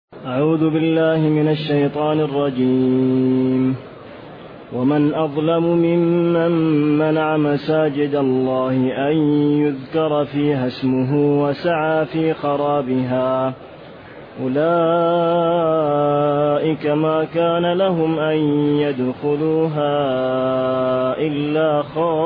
أعوذ بالله من الشيطان الرجيم. ومن أظلم ممن منع مساجد الله أن يذكر فيها اسمه وسعى في خرابها أولئك ما كان لهم أن يدخلوها إلا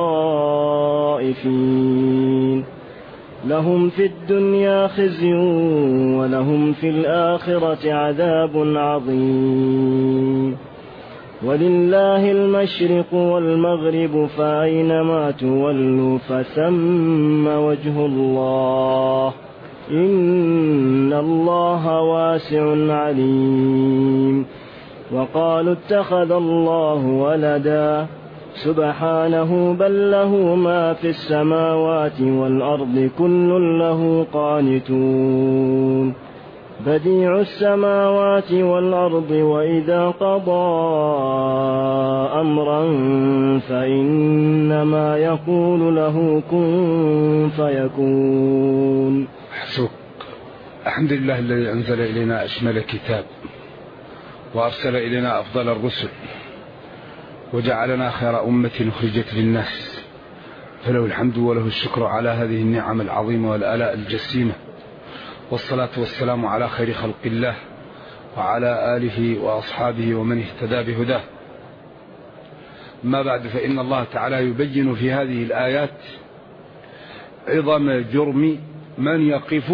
خائفين لهم في الدنيا خزي ولهم في الآخرة عذاب عظيم ولله المشرق والمغرب فأينما تولوا فثم وجه الله إن الله واسع عليم. وقالوا اتخذ الله ولدا سبحانه بل له ما في السماوات والأرض كل له قانتون بديع السماوات والأرض وإذا قضى أمرا فإنما يقول له كن فيكون. حسبك. الحمد لله الذي أنزل إلينا أشمل كتاب وأرسل إلينا أفضل الرسل وجعلنا خير أمة أخرجت للناس، فله الحمد وله الشكر على هذه النعم العظيمة والآلاء الجسيمة، والصلاة والسلام على خير خلق الله وعلى آله وأصحابه ومن اهتدى بهداه. ما بعد، فإن الله تعالى يبين في هذه الآيات عظم جرم من يقف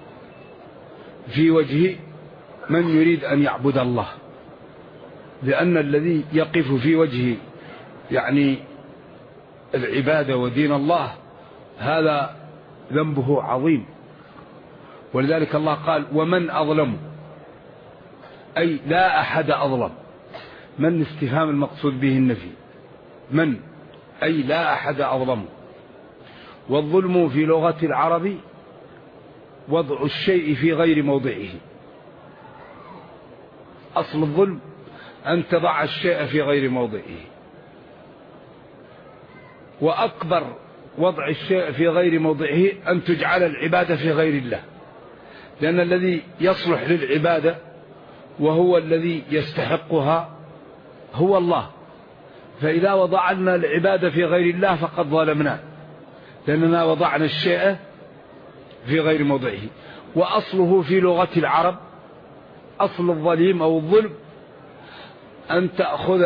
في وجه من يريد أن يعبد الله، لأن الذي يقف في وجه العبادة ودين الله هذا ذنبه عظيم. ولذلك الله قال ومن أظلم، أي لا أحد أظلم. من استفهام المقصود به النفي، من أي لا أحد أظلم. والظلم في لغة العرب وضع الشيء في غير موضعه. أصل الظلم أن تضع الشيء في غير موضعه، وأكبر وضع الشيء في غير موضعه أن تجعل العبادة في غير الله، لأن الذي يصلح للعبادة وهو الذي يستحقها هو الله. فإذا وضعنا العبادة في غير الله فقد ظلمنا، لأننا وضعنا الشيء في غير موضعه. وأصله في لغة العرب، أصل الظليم أو الظلم أن تأخذ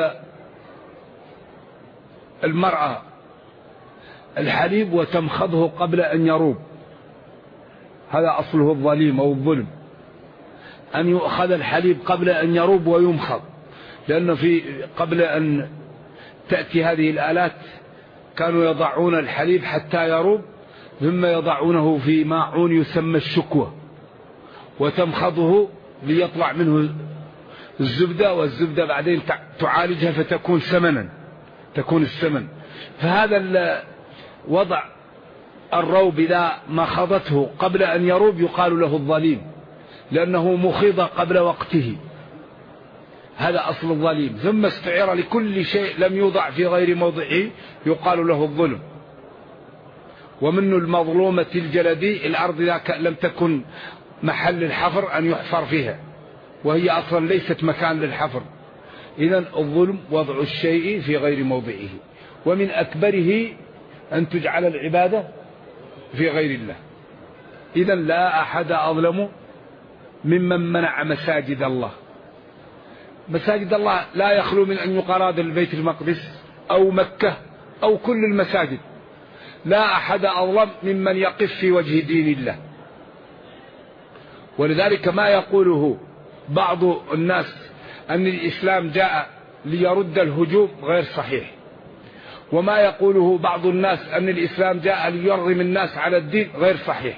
المرأة الحليب وتمخضه قبل أن يروب، هذا أصله الظليم أو الظلم، أن يؤخذ الحليب قبل أن يروب ويمخض. لأنه قبل أن تأتي هذه الآلات كانوا يضعون الحليب حتى يروب، ثم يضعونه في ماعون يسمى الشكوى وتمخضه ليطلع منه الزبدة، والزبدة بعدين تعالجها فتكون سمنا، تكون السمن. فهذا وضع الروب إذا مخضته قبل أن يروب يقال له الظليم، لأنه مخض قبل وقته، هذا أصل الظليم. ثم استعير لكل شيء لم يوضع في غير موضعه يقال له الظلم. ومن المظلومة الجلدي الأرض إذا لم تكن محل الحفر أن يحفر فيها، وهي أصلا ليست مكان للحفر. إذن الظلم وضع الشيء في غير موضعه، ومن أكبره أن تجعل العبادة في غير الله. إذن لا أحد أظلم ممن منع مساجد الله. مساجد الله لا يخلو من أن يقال هذا البيت المقدس أو مكة أو كل المساجد. لا أحد أظلم ممن يقف في وجه دين الله. ولذلك ما يقوله بعض الناس أن الإسلام جاء ليرد الهجوم غير صحيح، وما يقوله بعض الناس أن الإسلام جاء ليرغم الناس على الدين غير صحيح.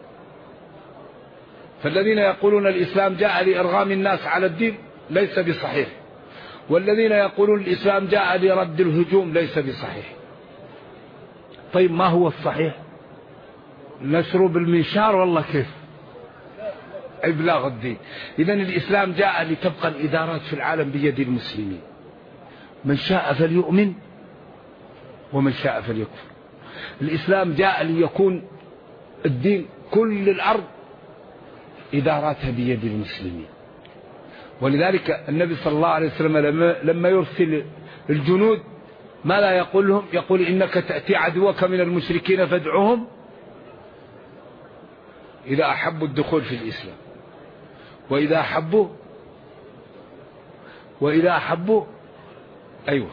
فالذين يقولون الإسلام جاء لإرغام الناس على الدين ليس بصحيح، والذين يقولون الإسلام جاء لرد الهجوم ليس بصحيح. طيب ما هو الصحيح؟ نشر بالمنشار والله كيف إبلاغ الدين. إذن الإسلام جاء لتبقى الإدارات في العالم بيد المسلمين، من شاء فليؤمن ومن شاء فليكفر. الإسلام جاء ليكون الدين كل الأرض إداراتها بيد المسلمين، ولذلك النبي صلى الله عليه وسلم لما يرسل الجنود ما لا يقول لهم؟ يقول إنك تأتي عدوك من المشركين فادعوهم إذا أحبوا الدخول في الإسلام، وإذا أحبوا أيوة.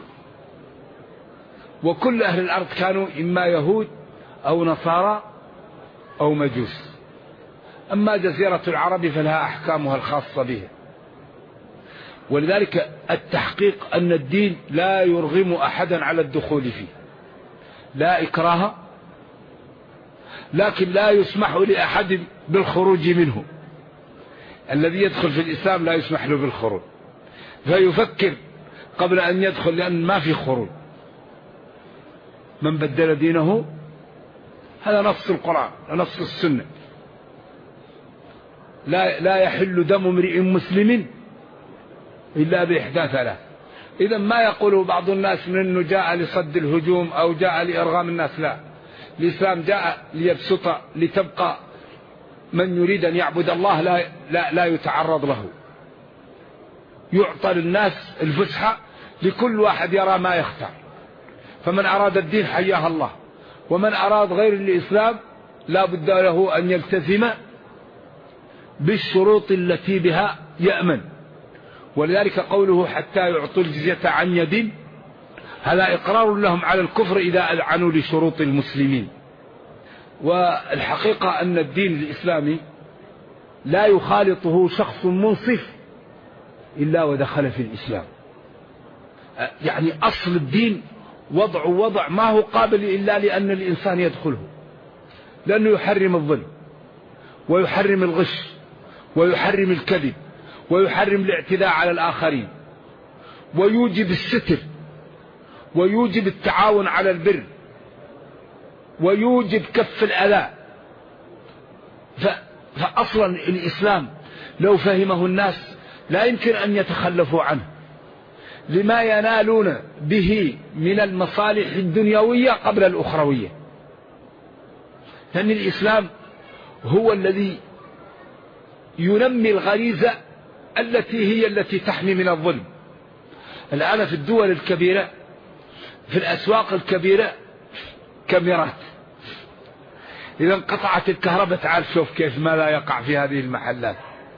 وكل أهل الأرض كانوا إما يهود أو نصارى أو مجوس، أما جزيرة العرب فلها أحكامها الخاصة بها. ولذلك التحقيق أن الدين لا يرغم أحدا على الدخول فيه، لا إكراه، لكن لا يسمح لأحد بالخروج منه. الذي يدخل في الإسلام لا يسمح له بالخروج، فيفكر قبل أن يدخل، لأن ما في خروج. من بدل دينه، هذا نص القرآن ونص السنة، لا يحل دم امرئ مسلم إلا بإحدى ثلاث. إذا ما يقوله بعض الناس من أنه جاء لصد الهجوم أو جاء لإرغام الناس، لا، الإسلام جاء ليبسط، لتبقى من يريد أن يعبد الله لا يتعرض له، يعطى للناس الفسحة، لكل واحد يرى ما يختار. فمن أراد الدين حياه الله، ومن أراد غير الإسلام لا بد له أن يلتزم بالشروط التي بها يأمن. ولذلك قوله حتى يعطوا الجزية عن يد، هذا إقرار لهم على الكفر إذا أذعنوا لشروط المسلمين. والحقيقة أن الدين الإسلامي لا يخالطه شخص منصف إلا ودخل في الإسلام. يعني أصل الدين وضع ما هو قابل إلا لأن الإنسان يدخله، لأنه يحرم الظلم ويحرم الغش ويحرم الكذب ويحرم الاعتداء على الآخرين، ويوجب الستر، ويوجب التعاون على البر، ويوجب كف الأذى. فأصلا الإسلام لو فهمه الناس لا يمكن أن يتخلفوا عنه، لما ينالون به من المصالح الدنيوية قبل الأخروية. لأن الإسلام هو الذي ينمي الغريزة التي تحمي من الظلم. الآن في الدول الكبيرة، في الأسواق الكبيرة، كاميرات، إذا انقطعت الكهرباء تعال شوف كيف ما لا يقع في هذه المحلات،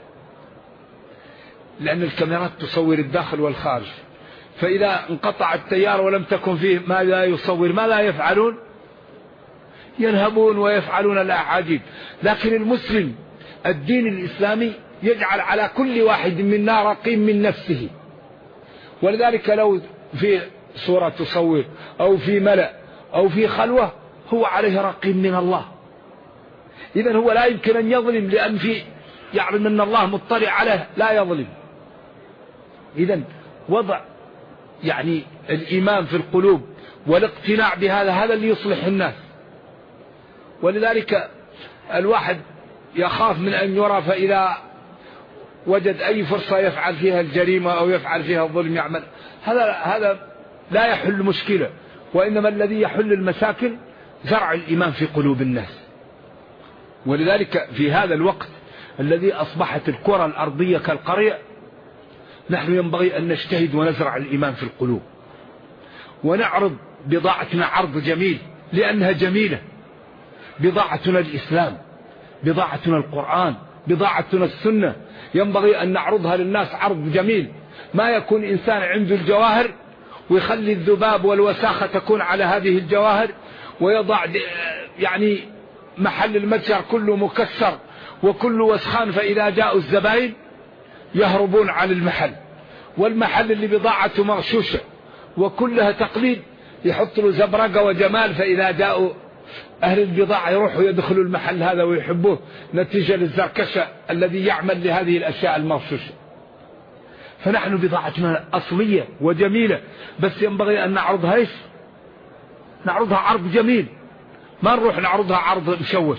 لأن الكاميرات تصور الداخل والخارج. فإذا انقطع التيار ولم تكن فيه ما لا يصور، ما لا يفعلون؟ ينهبون ويفعلون الأعاجيب. لكن المسلم الدين الإسلامي يجعل على كل واحد منا رقيب من نفسه. ولذلك لو في صورة تصور أو في ملأ أو في خلوة، هو عليه رقيب من الله. إذن هو لا يمكن أن يظلم، لأن يعلم أن الله مطلع عليه لا يظلم. إذن وضع يعني الإيمان في القلوب والاقتناع بهذا، هذا اللي يصلح الناس. ولذلك الواحد يخاف من أن يرى، فإذا وجد أي فرصة يفعل فيها الجريمة أو يفعل فيها الظلم يعمل. هذا لا يحل مشكلة، وإنما الذي يحل المشاكل زرع الإيمان في قلوب الناس. ولذلك في هذا الوقت الذي أصبحت الكرة الأرضية كالقرية، نحن ينبغي أن نجتهد ونزرع الإيمان في القلوب، ونعرض بضاعتنا عرض جميل، لأنها جميلة. بضاعتنا الإسلام، بضاعتنا القرآن، بضاعتنا السنة، ينبغي أن نعرضها للناس عرض جميل. ما يكون إنسان عنده الجواهر ويخلي الذباب والوساخة تكون على هذه الجواهر، ويضع يعني محل المتجر كله مكسر وكله وسخان، فإذا جاءوا الزبائن يهربون عن المحل، والمحل اللي بضاعته مغشوشة وكلها تقليد يحط له زبرقة وجمال، فإذا جاءوا أهل البضاعة يروحوا يدخلوا المحل هذا ويحبوه، نتيجة للزركشة الذي يعمل لهذه الأشياء المغشوشة. فنحن بضاعتنا أصلية وجميلة، بس ينبغي أن نعرضها إيش؟ نعرضها عرض جميل، ما نروح نعرضها عرض مشوش.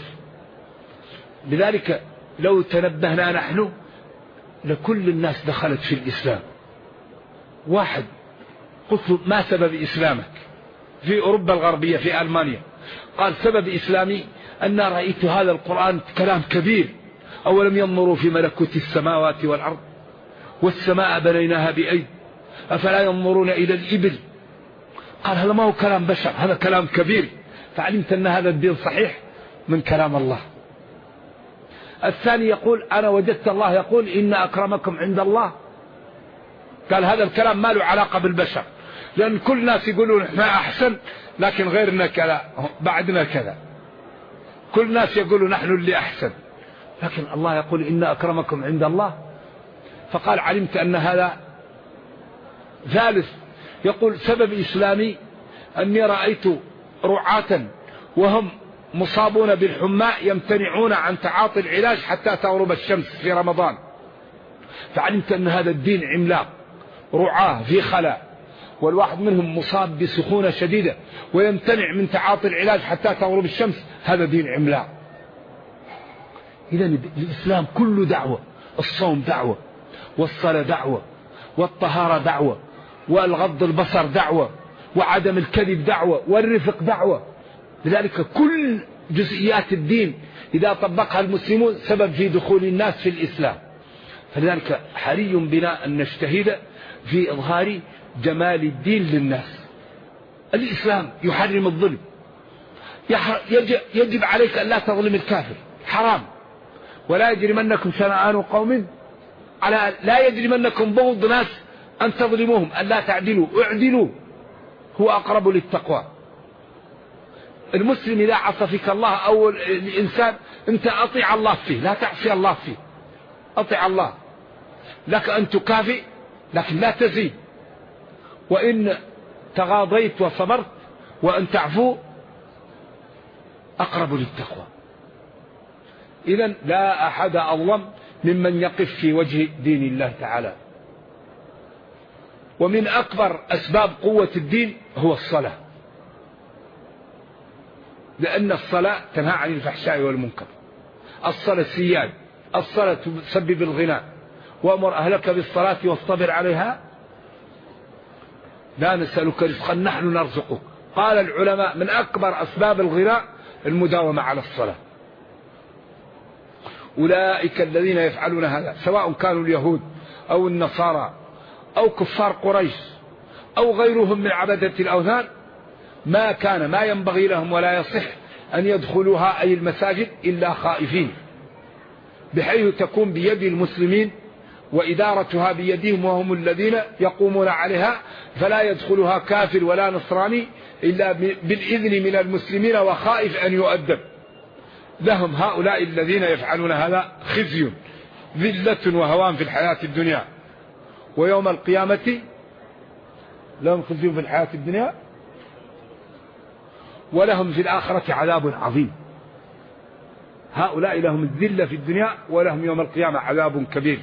لذلك لو تنبهنا نحن لكل الناس دخلت في الإسلام. واحد قلت ما سبب إسلامك؟ في أوروبا الغربية في ألمانيا، قال سبب إسلامي أن رأيت هذا القرآن كلام كبير، أولم ينظروا في ملكوت السماوات والأرض والسماء بنيناها بأيد أفلا ينظرون إلى الإبل. قال هذا ما هو كلام بشر، هذا كلام كبير. فعلمت أن هذا الدين صحيح من كلام الله. الثاني يقول أنا وجدت الله يقول إن أكرمكم عند الله. قال هذا الكلام ما له علاقة بالبشر، لأن كل الناس يقولون إحنا أحسن لكن غيرنا كذا بعدنا كذا. كل الناس يقولون نحن اللي أحسن، لكن الله يقول إن أكرمكم عند الله. فقال علمت أن هذا. ثالث يقول سبب إسلامي أني رأيت رعاة وهم مصابون بالحمى يمتنعون عن تعاطي العلاج حتى تغرب الشمس في رمضان، فعلمت أن هذا الدين عملاق. رعاة في خلاء والواحد منهم مصاب بسخونة شديدة ويمتنع من تعاطي العلاج حتى تغرب الشمس، هذا دين عملاق. إذن الإسلام كله دعوة. الصوم دعوة، والصلاة دعوة، والطهارة دعوة، والغض البصر دعوة، وعدم الكذب دعوة، والرفق دعوة. لذلك كل جزئيات الدين إذا طبقها المسلمون سبب في دخول الناس في الإسلام. فلذلك حري بنا أن نجتهد في إظهار جمال الدين للناس. الإسلام يحرم الظلم. يجب عليك أن لا تظلم الكافر، حرام. ولا يجرمنكم شنآن قوم على لا يجرمنكم بغض ناس أن تظلموهم، أن لا تعدلوا، اعدلوا هو أقرب للتقوى. المسلم إذا عصى فيك الله أو الإنسان أنت أطيع الله فيه، لا تعصي الله فيه، أطيع الله. لك أن تكافئ لكن لا تزيد، وإن تغاضيت وصبرت وأن تعفو أقرب للتقوى. إذن لا أحد أظلم ممن يقف في وجه دين الله تعالى. ومن أكبر أسباب قوة الدين هو الصلاة، لأن الصلاة تنهى عن الفحشاء والمنكر. الصلاة سياد، الصلاة تسبب الغنى. وأمر أهلك بالصلاة واصطبر عليها لا نسألك رزقا نحن نرزقك. قال العلماء من أكبر أسباب الغنى المداومة على الصلاة. أولئك الذين يفعلون هذا سواء كانوا اليهود أو النصارى أو كفار قريش أو غيرهم من عبدة الأوثان، ما ينبغي لهم ولا يصح أن يدخلوها أي المساجد إلا خائفين، بحيث تكون بيد المسلمين وإدارتها بيدهم وهم الذين يقومون عليها، فلا يدخلها كافر ولا نصراني إلا بالإذن من المسلمين وخائف أن يؤدب لهم. هؤلاء الذين يفعلون هذا خزي ذلة وهوان في الحياة الدنيا، ويوم القيامة لهم خزي في الحياة الدنيا ولهم في الآخرة عذاب عظيم. هؤلاء لهم الذلة في الدنيا ولهم يوم القيامة عذاب كبير.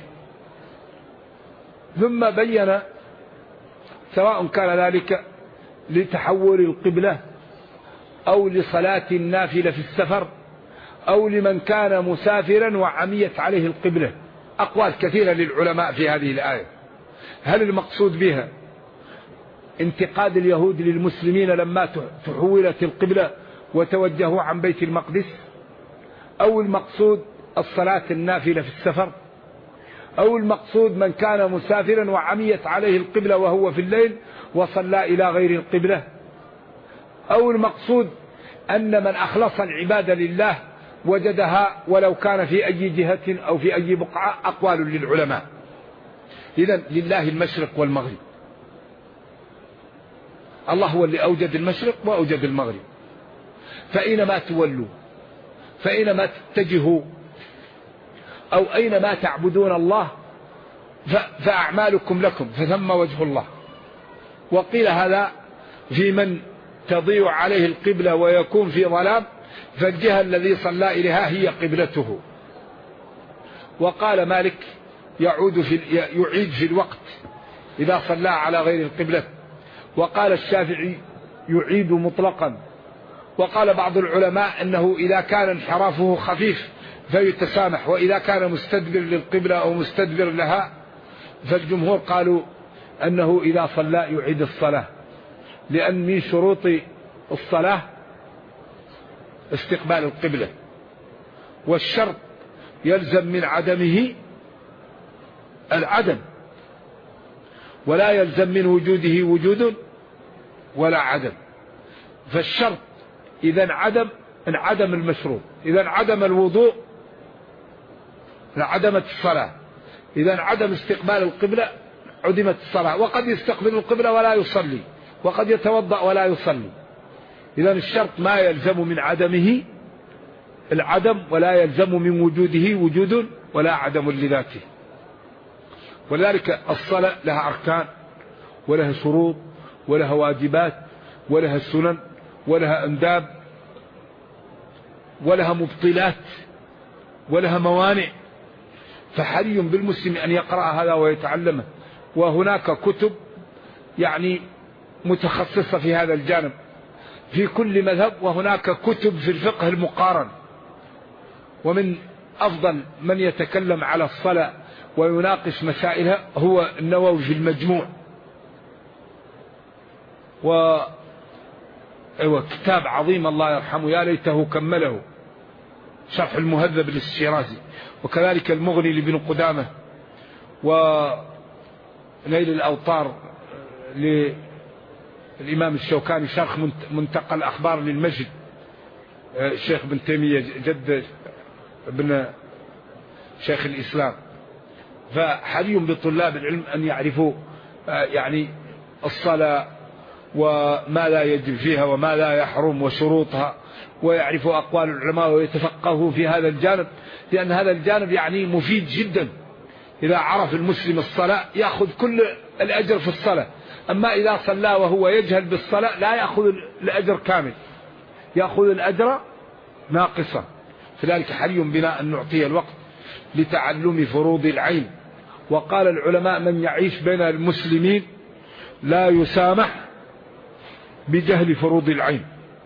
ثم بين سواء كان ذلك لتحول القبلة أو لصلاة النافلة في السفر أو لمن كان مسافرا وعميت عليه القبلة. أقوال كثيرة للعلماء في هذه الآية. هل المقصود بها انتقاد اليهود للمسلمين لما تحولت القبلة وتوجهوا عن بيت المقدس، أو المقصود الصلاة النافلة في السفر، أو المقصود من كان مسافرا وعميت عليه القبلة وهو في الليل وصلى إلى غير القبلة، أو المقصود أن من أخلص العبادة لله وجدها ولو كان في أي جهة أو في أي بقعة. أقوال للعلماء. إذن لله المشرق والمغرب. الله هو اللي أوجد المشرق وأوجد المغرب، فأينما تولوا فأينما تتجهوا أو أينما تعبدون الله فأعمالكم لكم فثم وجه الله. وقيل هذا في من تضيع عليه القبلة ويكون في ظلام فالجهة الذي صلى إليها هي قبلته. وقال مالك يعيد في الوقت إذا صلى على غير القبلة. وقال الشافعي يعيد مطلقا. وقال بعض العلماء أنه إذا كان انحرافه خفيف فيتسامح، وإذا كان مستدبر للقبلة أو مستدبر لها فالجمهور قالوا أنه إذا صلى يعيد الصلاة، لأن من شروط الصلاة استقبال القبلة، والشرط يلزم من عدمه العدم، ولا يلزم من وجوده وجود ولا عدم. فالشرط إذا انعدم المشروط، إذا انعدم الوضوء انعدمت الصلاة، إذا انعدم استقبال القبلة عدمت الصلاة. وقد يستقبل القبلة ولا يصلي، وقد يتوضأ ولا يصلي. إذا الشرط ما يلزم من عدمه العدم، ولا يلزم من وجوده وجود ولا عدم لذاته. ولذلك الصلاة لها أركان ولها شروط ولها واجبات ولها سنن ولها أنداب ولها مبطلات ولها موانع. فحري بالمسلم أن يقرأ هذا ويتعلمه. وهناك كتب يعني متخصصة في هذا الجانب في كل مذهب، وهناك كتب في الفقه المقارن. ومن أفضل من يتكلم على الصلاة ويناقش مسائلها هو النووي في المجموع، كتاب عظيم الله يرحمه، يا ليته كمله، شرح المهذب للشيرازي. وكذلك المغني لابن قدامة، ونيل الأوطار للإمام الشوكاني، شرح منتقى الأخبار للمجد الشيخ بن تيمية جد ابن شيخ الإسلام. فحري بطلاب العلم أن يعرفوا يعني الصلاة وما لا يجب فيها وما لا يحرم وشروطها، ويعرفوا أقوال العلماء ويتفقهوا في هذا الجانب، لأن هذا الجانب يعني مفيد جدا. إذا عرف المسلم الصلاة يأخذ كل الأجر في الصلاة. أما إذا صلى وهو يجهل بالصلاة لا يأخذ الأجر كامل، يأخذ الأجر ناقصا. فذلك حري بنا أن نعطي الوقت لتعلم فروض العين. وقال العلماء من يعيش بين المسلمين لا يسامح بجهل فروض العين.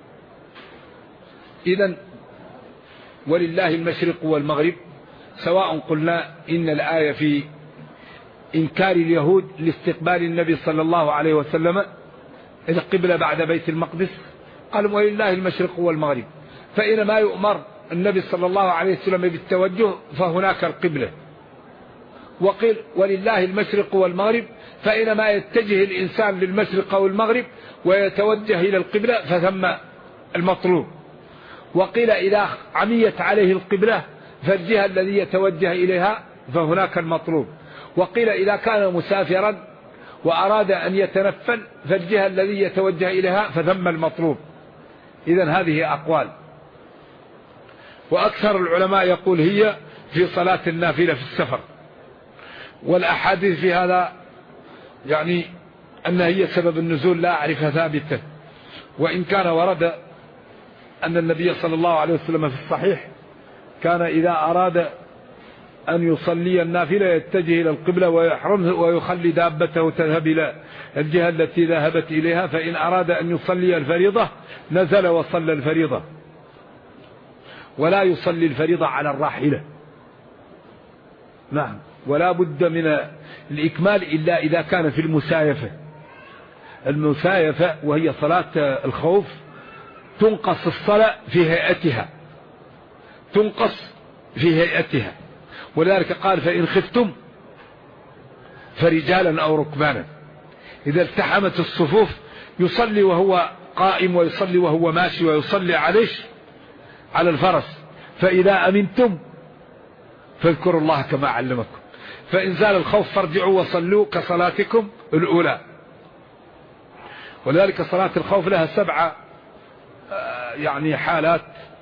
إذن ولله المشرق والمغرب، سواء قلنا إن الآية في إنكار اليهود لاستقبال النبي صلى الله عليه وسلم القبلة بعد بيت المقدس، قال ولله المشرق والمغرب. فإنما يؤمر النبي صلى الله عليه وسلم بالتوجه فهناك القبلة. وقيل ولله المشرق والمغرب، فإنما يتجه الإنسان للمشرق أو المغرب ويتوجه إلى القبلة فثم المطلوب. وقيل إذا عميت عليه القبلة فالجهة الذي يتوجه إليها فهناك المطلوب. وقيل إذا كان مسافرا وأراد أن يتنفل فالجهة الذي يتوجه إليها فثم المطلوب. إذن هذه أقوال، وأكثر العلماء يقول هي في صلاة النافلة في السفر. والأحاديث في هذا يعني أن هي سبب النزول لا أعرفها ثابتة، وإن كان ورد أن النبي صلى الله عليه وسلم في الصحيح كان إذا أراد أن يصلي النافلة يتجه إلى القبلة ويحرمه ويخلي دابته تذهب إلى الجهة التي ذهبت إليها، فإن أراد أن يصلي الفريضة نزل وصلى الفريضة، ولا يصلي الفريضة على الراحلة. نعم، ولا بد من الإكمال إلا إذا كان في المسايفة وهي صلاة الخوف تنقص الصلاة في هيئتها، ولذلك قال فإن خفتم فرجالا أو ركبانا. إذا التحمت الصفوف يصلي وهو قائم ويصلي وهو ماشي ويصلي على الفرس. فإذا أمنتم فاذكروا الله كما علمكم، فإن زال الخوف فارجعوا وصلوا كصلاتكم الأولى. ولذلك صلاة الخوف لها 7 يعني حالات،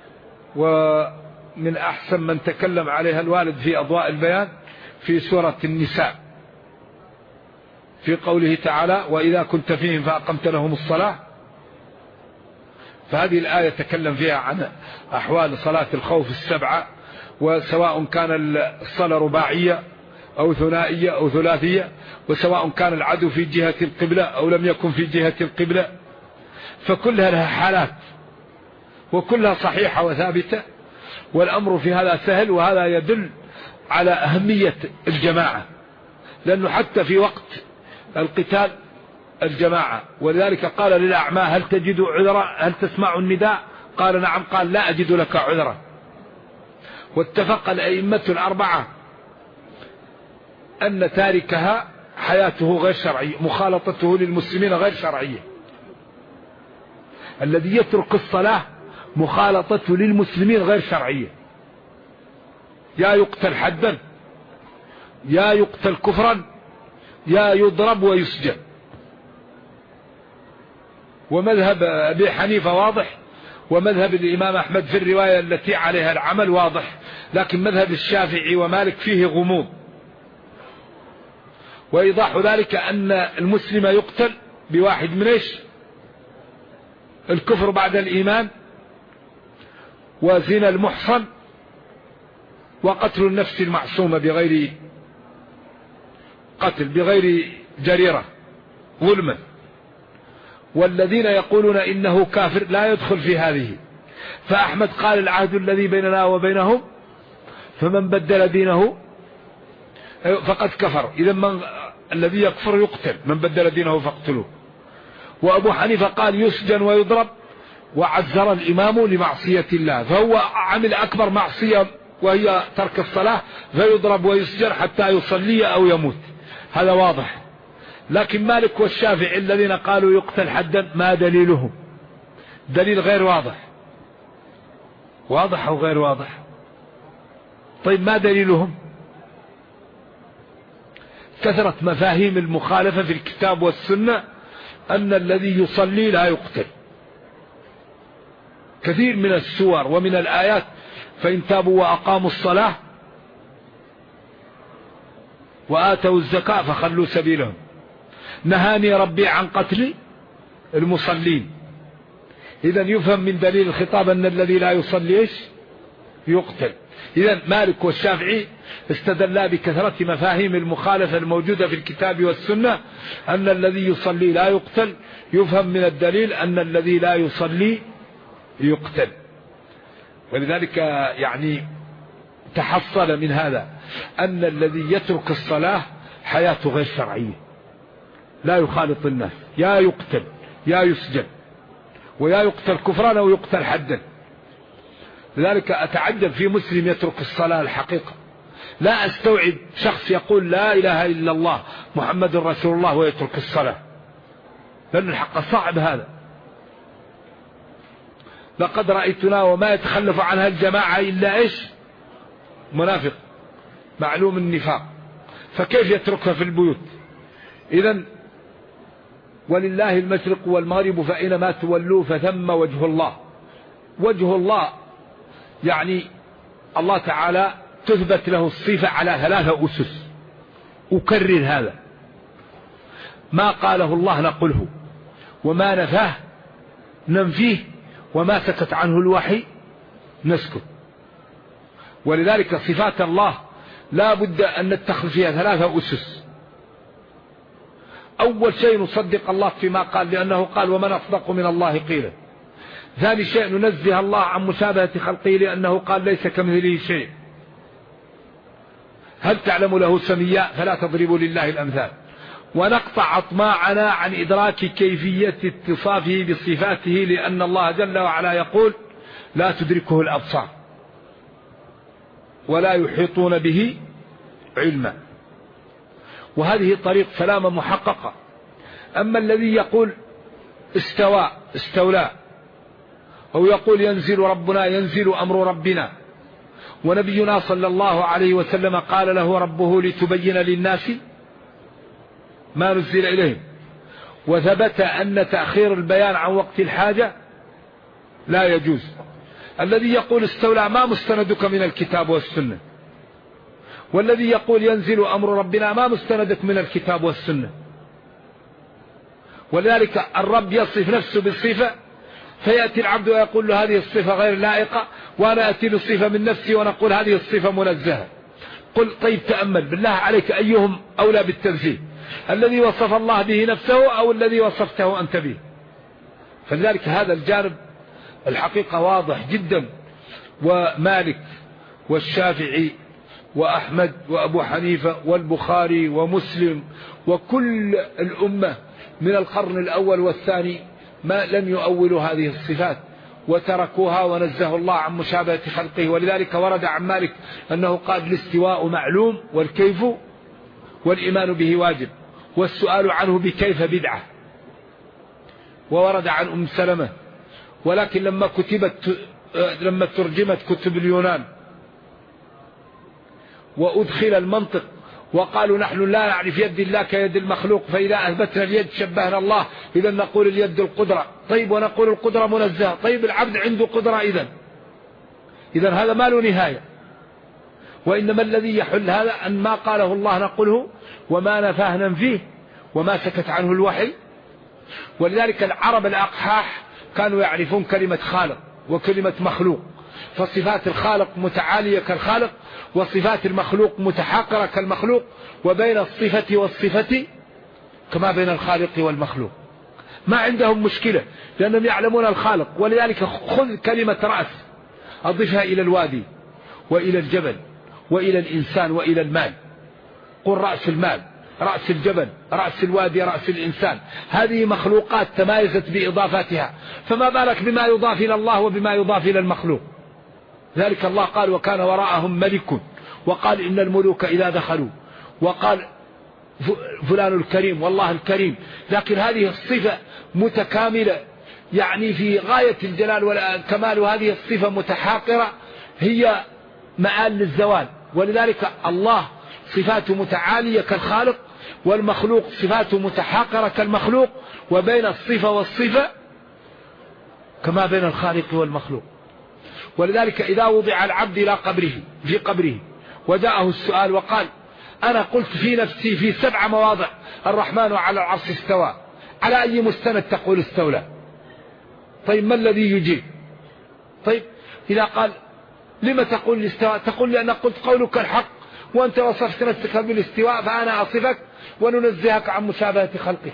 ومن أحسن من تكلم عليها الوالد في أضواء البيان في سورة النساء في قوله تعالى وإذا كنت فيهم فأقمت لهم الصلاة. فهذه الآية تكلم فيها عن أحوال صلاة الخوف 7، وسواء كان الصلاة رباعية أو ثنائية أو ثلاثية، وسواء كان العدو في جهة القبلة أو لم يكن في جهة القبلة، فكلها لها حالات وكلها صحيحة وثابتة. والأمر في هذا سهل، وهذا يدل على أهمية الجماعة، لأنه حتى في وقت القتال الجماعة. ولذلك قال للأعمى هل تجد عذرا، هل تسمع النداء؟ قال نعم، قال لا أجد لك عذرا. واتفق الأئمة 4 أن تاركها حياته غير شرعية، مخالطته للمسلمين غير شرعية. الذي يترك الصلاة مخالطته للمسلمين غير شرعية، يا يقتل حدا، يا يقتل كفرا، يا يضرب ويسجن. ومذهب أبي حنيفة واضح، ومذهب الإمام أحمد في الرواية التي عليها العمل واضح، لكن مذهب الشافعي ومالك فيه غموض. وإيضاح ذلك أن المسلم يقتل بواحد من إيش؟ الكفر بعد الإيمان، وزنا المحصن، وقتل النفس المعصومة بغير قتل، بغير جريرة، ظلما. والذين يقولون إنه كافر لا يدخل في هذه. فأحمد قال العهد الذي بيننا وبينهم فمن بدل دينه فقد كفر، إذا من الذي يكفر يقتل، من بدل دينه فاقتلوه. وأبو حنيفة قال يسجن ويضرب، وعذر الإمام لمعصية الله، فهو عمل أكبر معصية وهي ترك الصلاة، فيضرب ويسجن حتى يصلي أو يموت. هذا واضح. لكن مالك والشافعي الذين قالوا يقتل حدا ما دليلهم؟ دليل غير واضح. واضح أو غير واضح؟ طيب ما دليلهم؟ كثرة مفاهيم المخالفة في الكتاب والسنة، أن الذي يصلي لا يقتل. كثير من السور ومن الآيات فإن تابوا وأقاموا الصلاة وآتوا الزكاة فخلوا سبيلهم. نهاني ربي عن قتل المصلين. إذن يفهم من دليل الخطاب أن الذي لا يصلي يقتل. إذن مالك والشافعي استدلا بكثرة مفاهيم المخالفة الموجودة في الكتاب والسنة أن الذي يصلي لا يقتل، يفهم من الدليل أن الذي لا يصلي يقتل. ولذلك يعني تحصل من هذا أن الذي يترك الصلاة حياته غير شرعية، لا يخالط الناس، يا يقتل يا يسجن، ويا يقتل كفرا أو يقتل حدا. لذلك أتعجب في مسلم يترك الصلاة الحقيقة. لا أستوعب شخص يقول لا إله إلا الله محمد رسول الله ويترك الصلاة، لأن الحق صعب هذا. لقد رأيتنا وما يتخلف عنها الجماعة إلا إيش؟ منافق معلوم النفاق، فكيف يتركها في البيوت؟ إذن ولله المشرق والمغرب فأينما تولوا فثم وجه الله. وجه الله يعني الله تعالى تثبت له الصفة على 3 أسس. أكرر هذا، ما قاله الله نقوله، وما نفاه ننفيه، وما سكت عنه الوحي نسكت. ولذلك صفات الله لا بد أن نتخذ فيها 3 أسس. أول شيء نصدق الله فيما قال، لأنه قال ومن أصدق من الله قيلا. ثاني شيء ننزه الله عن مشابهة خلقه، لأنه قال ليس كمثله شيء. هل تعلم له سميا؟ فلا تضربوا لله الأمثال. ونقطع أطماعنا عن إدراك كيفية اتصافه بصفاته، لأن الله جل وعلا يقول لا تدركه الأبصار ولا يحيطون به علما. وهذه طريق سلامة محققة. أما الذي يقول استوى استولى، أو يقول ينزل ربنا ينزل أمر ربنا، ونبينا صلى الله عليه وسلم قال له ربه لتبين للناس ما نزل إليهم، وثبت أن تأخير البيان عن وقت الحاجة لا يجوز. الذي يقول استولى ما مستندك من الكتاب والسنة؟ والذي يقول ينزل أمر ربنا ما مستندك من الكتاب والسنة؟ ولذلك الرب يصف نفسه بالصفة، فيأتي العبد ويقول له هذه الصفة غير لائقة، وأنا أتي بالصفة من نفسي ونقول هذه الصفة منزهة. قل طيب تأمل بالله عليك أيهم أولى بالتنزيه، الذي وصف الله به نفسه أو الذي وصفته أنت به؟ فلذلك هذا الجانب الحقيقة واضح جدا. ومالك والشافعي وأحمد وأبو حنيفة والبخاري ومسلم وكل الأمة من القرن الأول والثاني ما لم يؤولوا هذه الصفات وتركوها ونزه الله عن مشابهة خلقه. ولذلك ورد عن مالك أنه قال الاستواء معلوم والكيف والإيمان به واجب. والسؤال عنه بكيف بدعة. وورد عن أم سلمة، ولكن لما ترجمت كتب اليونان وأدخل المنطق وقالوا نحن لا نعرف يد الله كيد المخلوق، فإذا أثبتنا اليد شبهنا الله، إذا نقول اليد القدرة. طيب ونقول القدرة منزهة. طيب العبد عنده قدرة إذا هذا ما له نهاية. وإنما الذي يحل هذا أن ما قاله الله نقوله، وما نفاه ننفيه، وما سكت عنه الوحي. ولذلك العرب الأقحاح كانوا يعرفون كلمة خالق وكلمة مخلوق، فصفات الخالق متعالية كالخالق، وصفات المخلوق متحاقرة كالمخلوق، وبين الصفة والصفة كما بين الخالق والمخلوق. ما عندهم مشكلة لأنهم يعلمون الخالق. ولذلك خذ كلمة رأس أضفها إلى الوادي وإلى الجبل وإلى الإنسان وإلى المال، قل رأس المال، رأس الجبل، رأس الوادي، رأس الإنسان. هذه مخلوقات تمايزت بإضافاتها، فما بالك بما يضاف إلى الله وبما يضاف إلى المخلوق. ذلك الله قال وكان وراءهم ملك، وقال إن الملوك إذا دخلوا، وقال فلان الكريم والله الكريم. لكن هذه الصفة متكاملة يعني في غاية الجلال والكمال، وهذه الصفة متحاقرة هي مآل للزوال. ولذلك الله صفاته متعالية كالخالق، والمخلوق صفاته متحاقرة كالمخلوق، وبين الصفة والصفة كما بين الخالق والمخلوق. ولذلك إذا وضع العبد إلى في قبره وجاءه السؤال وقال أنا قلت في نفسي في 7 مواضع الرحمن على العرش استوى، على أي مستند تقول استولى؟ طيب ما الذي يجيب؟ طيب إذا قال لما تقول الاستواء؟ تقول لأن قلت قولك الحق، وأنت وصفت نفسك بالاستواء فأنا أصفك وننزهك عن مشابهة خلقه.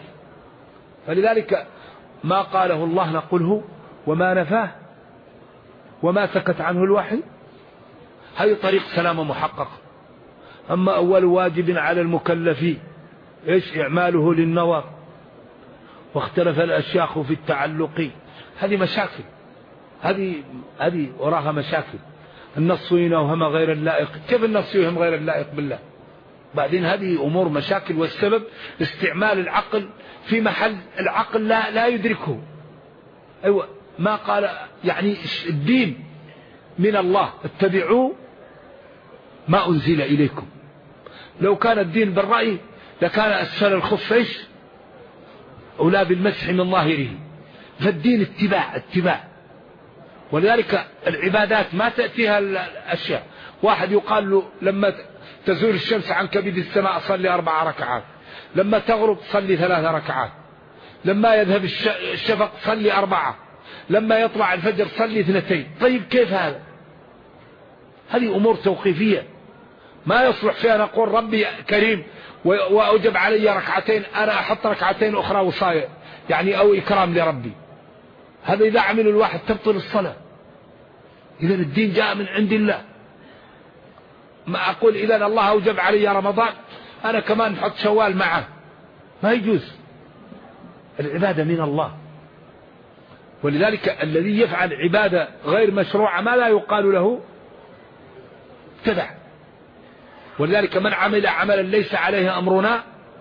فلذلك ما قاله الله نقوله، وما نفاه وما سكت عنه الوحي. هذه طريق سلامة محققة. أما أول واجب على المكلف إيش؟ إعماله للنظر، واختلف الأشياخ في التعلق. هذه مشاكل، هذه وراها مشاكل. النص يوهم غير اللائق. كيف النص يوهم غير اللائق بالله؟ بعدين هذه أمور مشاكل، والسبب استعمال العقل في محل العقل لا يدركه. أيوة، ما قال يعني الدين من الله اتبعوا ما أنزل إليكم. لو كان الدين بالرأي لكان أسفل الخف إيش؟ أولى بالمسح من ظاهره. فالدين اتباع. ولذلك العبادات ما تأتيها الأشياء. واحد يقال له لما تزول الشمس عن كبد السماء صلي 4 ركعات، لما تغرب صلي 3 ركعات، لما يذهب الشفق صلي 4، لما يطلع الفجر صلي 2. طيب كيف هذا؟ هذه أمور توقيفية ما يصلح فيها نقول ربي كريم وأوجب علي 2 ركعتين، أنا أحط 2 ركعتين أخرى وصاية يعني أو إكرام لربي. هذا إذا عمل الواحد تبطل الصلاة. إذا الدين جاء من عند الله. ما أقول إذا الله أوجب علي رمضان أنا كمان نحط شوال معه، ما يجوز. العبادة من الله. ولذلك الذي يفعل عبادة غير مشروعة ما لا يقال له ابتدع. ولذلك من عمل عملا ليس عليه أمرنا،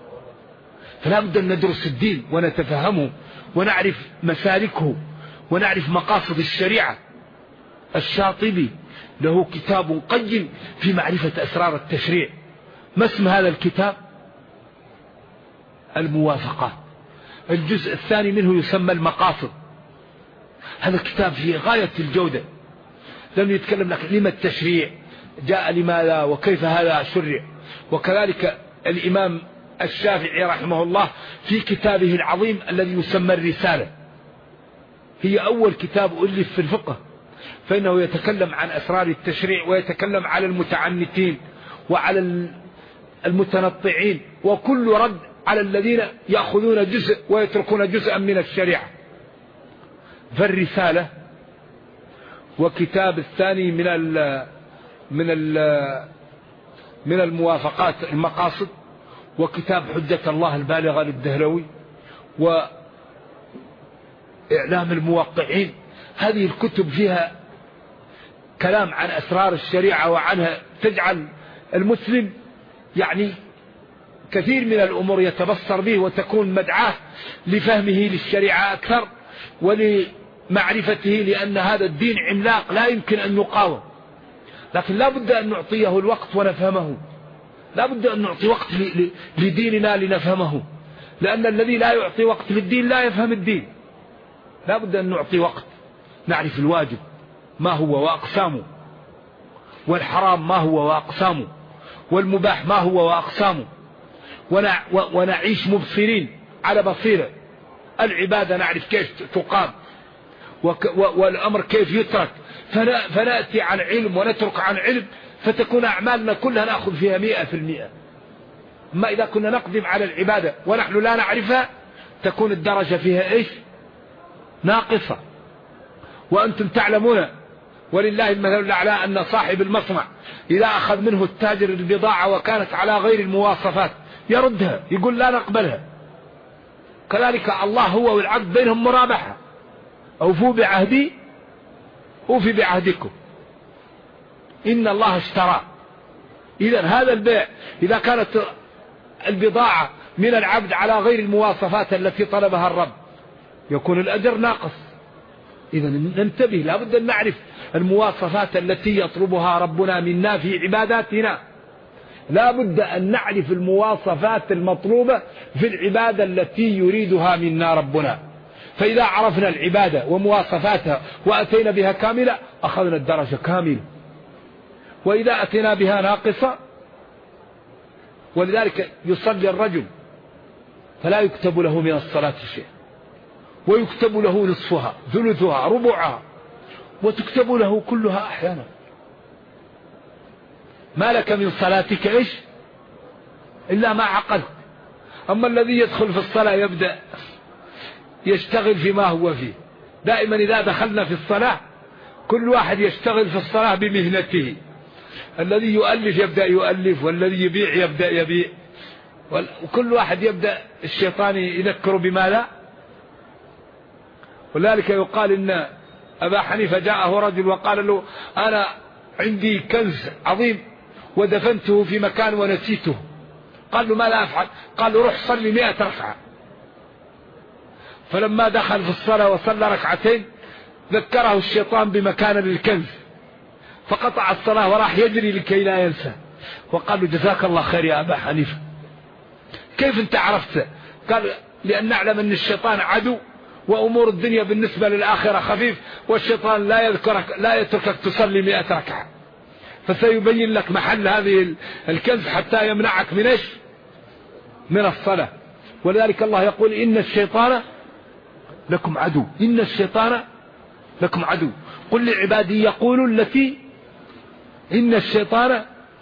فلا بد أن ندرس الدين ونتفهمه ونعرف مسالكه ونعرف مقاصد الشريعة. الشاطبي له كتاب قيم في معرفة أسرار التشريع. ما اسم هذا الكتاب؟ الموافقات. الجزء الثاني منه يسمى المقاصد. هذا الكتاب في غاية الجودة، لم يتكلم لك لما التشريع جاء، لماذا وكيف هذا شرع. وكذلك الإمام الشافعي رحمه الله في كتابه العظيم الذي يسمى الرسالة، هي أول كتاب ألف في الفقه، فإنه يتكلم عن أسرار التشريع، ويتكلم على المتعنتين وعلى المتنطعين، وكل رد على الذين يأخذون جزء ويتركون جزءا من الشريعة. فالرسالة، وكتاب الثاني من الموافقات المقاصد، وكتاب حجة الله البالغة للدهلوي، وإعلام الموقعين. هذه الكتب فيها كلام عن أسرار الشريعة وعنها، تجعل المسلم يعني كثير من الأمور يتبصر به وتكون مدعاة لفهمه للشريعة أكثر ولمعرفته، لأن هذا الدين عملاق لا يمكن أن يقاوم. لكن لا بد أن نعطيه الوقت ونفهمه، لا بد أن نعطي وقت لديننا لنفهمه، لأن الذي لا يعطي وقت للدين لا يفهم الدين. لا بد أن نعطي وقت نعرف الواجب ما هو وأقسامه، والحرام ما هو وأقسامه، والمباح ما هو وأقسامه، ونعيش مبصرين على بصيرة. العبادة نعرف كيف تقام والأمر كيف يترك، فنأتي عن علم ونترك عن علم، فتكون أعمالنا كلها نأخذ فيها 100%. أما إذا كنا نقدم على العبادة ونحن لا نعرفها تكون الدرجة فيها إيش؟ ناقصة. وأنتم تعلمون ولله المثل الأعلى أن صاحب المصنع إذا أخذ منه التاجر البضاعة وكانت على غير المواصفات يردها، يقول لا نقبلها. كذلك الله هو والعبد بينهم مرابحة، أوفوا بعهدي أوفي بعهدكم إن الله اشترى. إذا هذا البيع إذا كانت البضاعة من العبد على غير المواصفات التي طلبها الرب يكون الأجر ناقص. إذا ننتبه، لا بد أن نعرف المواصفات التي يطلبها ربنا منا في عباداتنا. لا بد أن نعرف المواصفات المطلوبة في العبادة التي يريدها منا ربنا. فإذا عرفنا العبادة ومواصفاتها وأتينا بها كاملة أخذنا الدرجة كاملة، وإذا أتينا بها ناقصة. ولذلك يصلي الرجل فلا يكتب له من الصلاة شيء، ويكتب له نصفها ثلثها ربعها، وتكتب له كلها أحيانا. ما لك من صلاتك إيش إلا ما عقلت. أما الذي يدخل في الصلاة يبدأ يشتغل فيما هو فيه. دائما إذا دخلنا في الصلاة كل واحد يشتغل في الصلاة بمهنته. الذي يؤلف يبدأ يؤلف، والذي يبيع يبدأ يبيع، وكل واحد يبدأ الشيطان يذكر بما لا. ولذلك يقال إن أبا حنيفة جاءه رجل وقال له أنا عندي كنز عظيم ودفنته في مكان ونسيته. قال له ما لا أفعل؟ قال له روح صلي 100 ركعة. فلما دخل في الصلاة وصلى ركعتين ذكره الشيطان بمكان للكنز، فقطع الصلاة وراح يجري لكي لا ينسى. وقال له جزاك الله خير يا أبا حنيفة، كيف أنت عرفت؟ قال لأن نعلم أن الشيطان عدو، وأمور الدنيا بالنسبة للآخرة خفيف، والشيطان لا يتركك تصلي 100 ركعة، فسيبين لك محل هذه الكنز حتى يمنعك من إيش؟ من الصلاة. ولذلك الله يقول إن الشيطان لكم عدو، إن الشيطان لكم عدو، قل لعبادي يقولوا التي. إن الشيطان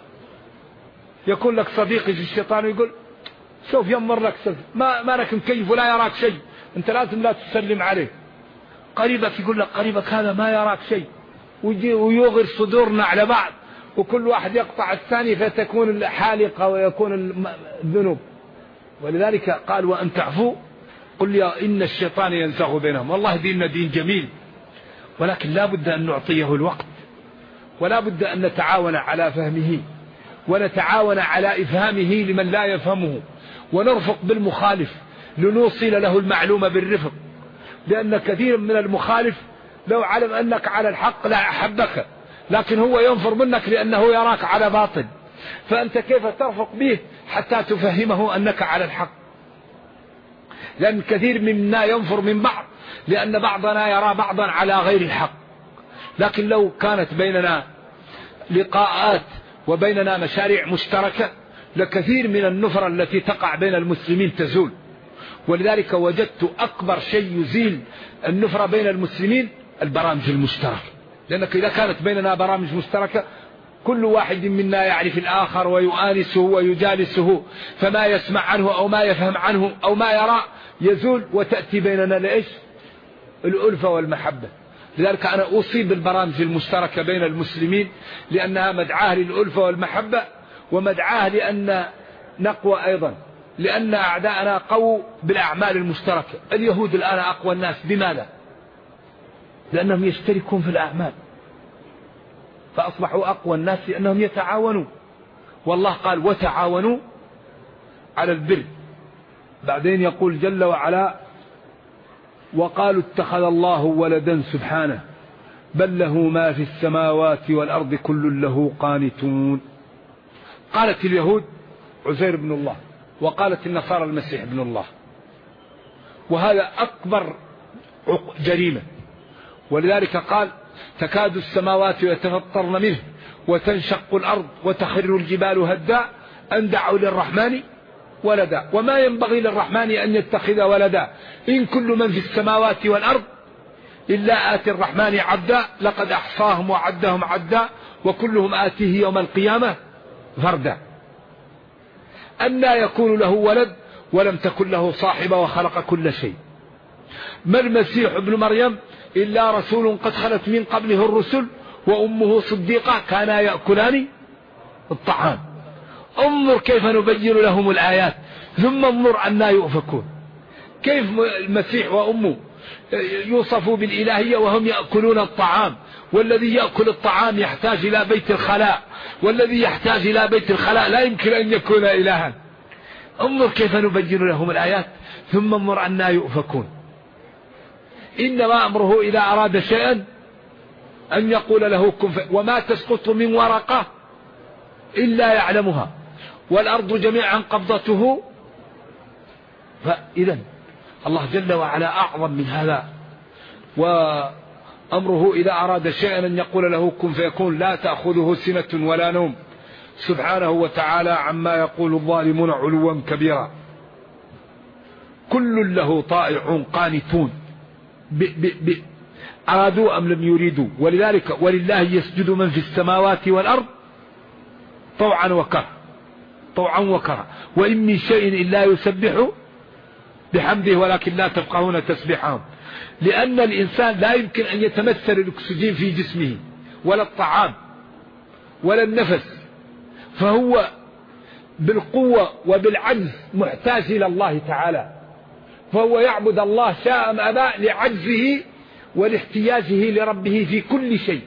يكون لك صديقي في الشيطان ويقول سوف يمر لك سوف ما لك كيف ولا يراك شيء، أنت لازم لا تسلم عليه. قريبك يقول لك قريبك هذا ما يراك شيء، ويغر صدورنا على بعض، وكل واحد يقطع الثاني، فتكون الحالقة ويكون الذنوب. ولذلك قال وأن تعفوا قل يا إن الشيطان ينزغ بينهم. والله ديننا دين جميل، ولكن لا بد أن نعطيه الوقت، ولا بد أن نتعاون على فهمه، ونتعاون على إفهامه لمن لا يفهمه، ونرفق بالمخالف لنوصل له المعلومة بالرفق. لأن كثير من المخالف لو علم أنك على الحق لا أحبك، لكن هو ينفر منك لأنه يراك على باطل، فأنت كيف ترفق به حتى تفهمه أنك على الحق؟ لأن كثير منا ينفر من بعض لأن بعضنا يرى بعضا على غير الحق. لكن لو كانت بيننا لقاءات وبيننا مشاريع مشتركة لكثير من النفرة التي تقع بين المسلمين تزول. ولذلك وجدت أكبر شيء يزيل النفرة بين المسلمين البرامج المشتركة، لأنك إذا كانت بيننا برامج مشتركة كل واحد منا يعرف الآخر ويؤانسه ويجالسه، فما يسمع عنه أو ما يفهم عنه أو ما يرى يزول، وتأتي بيننا لإيش؟ الألفة والمحبة. لذلك أنا أصيب بالبرامج المشتركة بين المسلمين لأنها مدعاة للألفة والمحبة، ومدعاة لأن نقوى أيضا، لأن أعداءنا قووا بالأعمال المشتركة. اليهود الآن أقوى الناس، بماذا؟ لأنهم يشتركون في الأعمال، فأصبحوا أقوى الناس لأنهم يتعاونوا. والله قال وتعاونوا على البر. بعدين يقول جل وعلا: وقالوا اتخذ الله ولدا سبحانه بل له ما في السماوات والأرض كل له قانتون. قالت اليهود عزير بن الله، وقالت النصارى المسيح ابن الله، وهذا أكبر جريمة. ولذلك قال: تكاد السماوات يتفطرن منه وتنشق الأرض وتخر الجبال هدا أن دعوا للرحمن ولدا وما ينبغي للرحمن أن يتخذ ولدا إن كل من في السماوات والأرض إلا آتي الرحمن عبدا لقد أحصاهم وعدهم عدا وكلهم آتيه يوم القيامة فردا. أنى يكون له ولد ولم تكن له صاحبة وخلق كل شيء. ما المسيح ابن مريم إلا رسول قد خلت من قبله الرسل وأمه صديقة كانا يأكلان الطعام. انظر كيف نبين لهم الآيات ثم انظر أنى يؤفكون. كيف المسيح وأمه يوصفوا بالإلهية وهم يأكلون الطعام، والذي يأكل الطعام يحتاج إلى بيت الخلاء، والذي يحتاج إلى بيت الخلاء لا يمكن أن يكون إلها. انظر كيف نبين لهم الآيات ثم انظر أنى يؤفكون. إنما أمره إذا أراد شيئا أن يقول له كن وما تسقط من ورقة إلا يعلمها والأرض جميعا قبضته. فإذا الله جل وعلا أعظم من هذا، وأمره إذا أراد شيئا أن يقول له كن فيكون لا تأخذه سنة ولا نوم سبحانه وتعالى عما يقول الظالمون علوا كبيرا. كل له طائع قانتون أرادوا أم لم يريدوا. ولذلك ولله يسجد من في السماوات والأرض طوعا وكرها، طوعا وكرها، وإن من شيء إلا يسبح بحمده ولكن لا تفقهون تسبيحهم. لأن الإنسان لا يمكن أن يتمثل الأكسجين في جسمه ولا الطعام ولا النفس، فهو بالقوة وبالعجز محتاج إلى الله تعالى، فهو يعبد الله شاء أم أبى لعجزه ولاحتياجه لربه في كل شيء.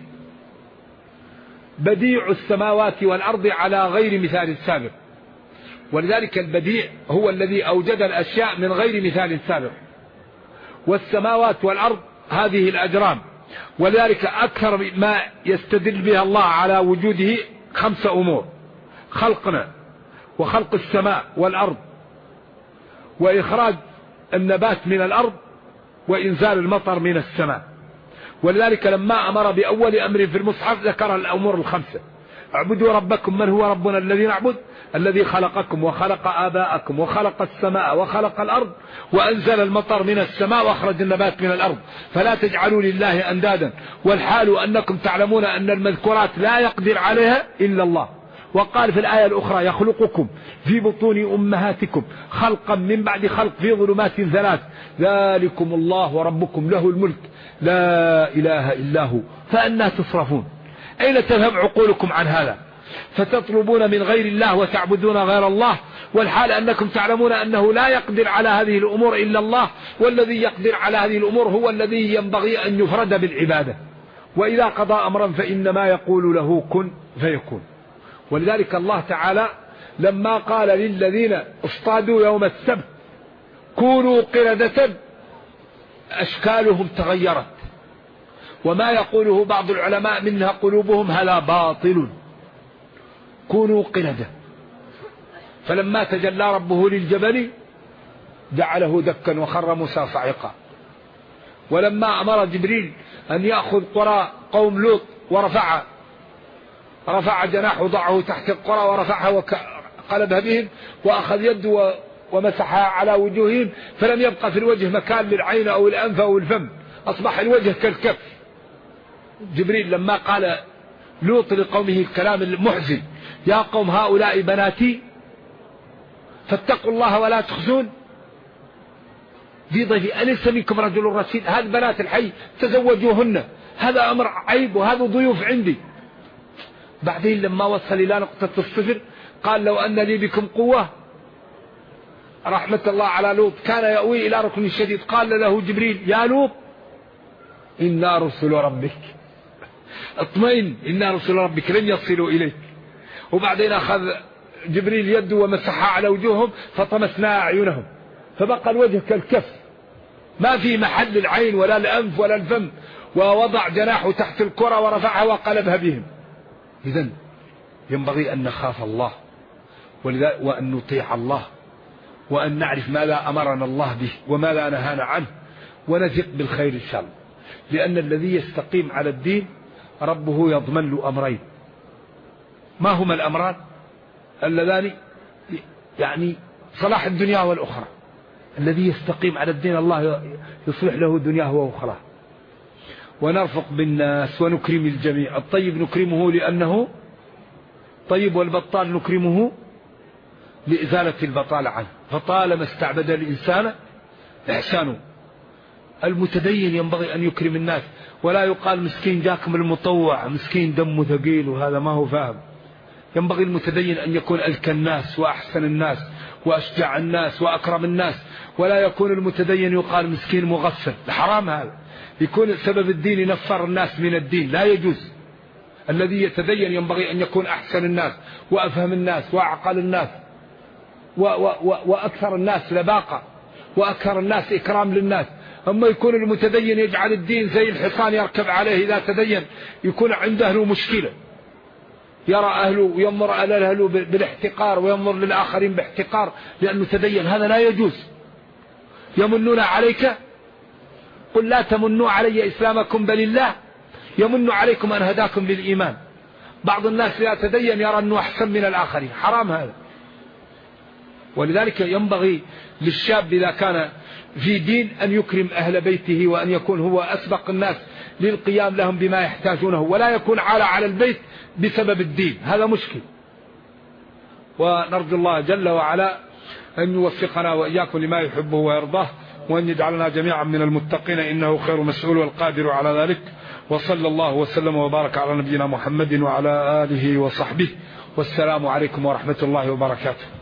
بديع السماوات والأرض على غير مثال سابق. ولذلك البديع هو الذي أوجد الأشياء من غير مثال سابق. والسماوات والأرض هذه الأجرام. ولذلك أكثر ما يستدل بها الله على وجوده 5 أمور: خلقنا وخلق السماء والأرض وإخراج النبات من الأرض وإنزال المطر من السماء. ولذلك لما أمر بأول أمر في المصحف ذكر الأمور 5: اعبدوا ربكم من هو ربنا الذي نعبد الذي خلقكم وخلق آباءكم وخلق السماء وخلق الأرض وأنزل المطر من السماء وأخرج النبات من الأرض فلا تجعلوا لله أندادا والحال أنكم تعلمون أن المذكورات لا يقدر عليها إلا الله. وقال في الآية الأخرى: يخلقكم في بطون أمهاتكم خلقا من بعد خلق في ظلمات 3 ذلكم الله ربكم له الملك لا إله إلا هو فأنى تصرفون. أين تذهب عقولكم عن هذا؟ فتطلبون من غير الله وتعبدون غير الله والحال أنكم تعلمون أنه لا يقدر على هذه الأمور إلا الله، والذي يقدر على هذه الأمور هو الذي ينبغي أن يفرد بالعبادة. وإذا قضى أمرا فإنما يقول له كن فيكون. ولذلك الله تعالى لما قال للذين اصطادوا يوم السبت كونوا قردة أشكالهم تغيرت، وما يقوله بعض العلماء منها قلوبهم هذا باطل، كونوا قردة. فلما تجلى ربه للجبل جعله دكا وخر موسى صعقا. ولما أمر جبريل أن يأخذ قرى قوم لوط رفع جناحه ضعه تحت القرى ورفعها وقلبها بهم وأخذ يده ومسحها على وجوههم فلم يبقى في الوجه مكان للعين أو الأنف أو الفم، أصبح الوجه كالكف. جبريل لما قال لوط لقومه الكلام المحزن: يا قوم هؤلاء بناتي فاتقوا الله ولا تخزون في ضيفي أليس منكم رجل رشيد. هذه بنات الحي تزوجوهن، هذا أمر عيب وهذا ضيوف عندي. بعدين لما وصل إلى نقطة الصفر قال: لو أن لي بكم قوة. رحمة الله على لوط كان يأوي إلى ركن شديد. قال له جبريل: يا لوط إنا رسل ربك، اطمئن إنا رسل ربك لن يصلوا إليك. وبعدين أخذ جبريل يده ومسحها على وجوههم فطمسنا أعينهم، فبقى الوجه كالكف، ما في محل العين ولا الأنف ولا الفم، ووضع جناحه تحت الكرة ورفعها وقلبها بهم. إذن ينبغي أن نخاف الله وأن نطيع الله، وأن نعرف ماذا أمرنا الله به وماذا نهانا عنه، ونثق بالخير إن شاء الله. لأن الذي يستقيم على الدين ربه يضمن له أمرين. ما هما الأمران اللذان يعني صلاح الدنيا والأخرى؟ الذي يستقيم على الدين الله يصلح له دنياه وأخرى. ونرفق بالناس ونكرم الجميع. الطيب نكرمه لأنه طيب، والبطال نكرمه لإزالة البطالة عنه. فطالما استعبد الإنسان إحسانه. المتدين ينبغي أن يكرم الناس، ولا يقال مسكين جاكم المطوع، مسكين دمه ثقيل، وهذا ما هو فاهم. ينبغي المتدين أن يكون أذكى الناس وأحسن الناس وأشجع الناس وأكرم الناس، ولا يكون المتدين يقال مسكين مغفل. حرام هذا، يكون سبب الدين ينفر الناس من الدين، لا يجوز. الذي يتدين ينبغي أن يكون أحسن الناس وأفهم الناس وأعقل الناس وأكثر الناس لباقة وأكثر الناس إكرام للناس. أما يكون المتدين يجعل الدين زي الحصان يركب عليه إذا تدين، يكون عنده أهله مشكلة، يرى أهله وينظر على أهله بالاحتقار وينظر للآخرين باحتقار لأنه تدين. هذا لا يجوز. يمنون عليك قل لا تمنوا علي إسلامكم بل الله يمن عليكم أن هداكم للإيمان. بعض الناس إذا تدين يرى أنه أحسن من الآخرين، حرام هذا. ولذلك ينبغي للشاب إذا كان في دين أن يكرم أهل بيته، وأن يكون هو أسبق الناس للقيام لهم بما يحتاجونه، ولا يكون عالة على البيت بسبب الدين، هذا مشكل. ونرجو الله جل وعلا أن يوفقنا وإياكم لما يحبه ويرضاه، وأن يجعلنا جميعا من المتقين، إنه خير مسؤول والقادر على ذلك. وصلى الله وسلم وبارك على نبينا محمد وعلى آله وصحبه، والسلام عليكم ورحمة الله وبركاته.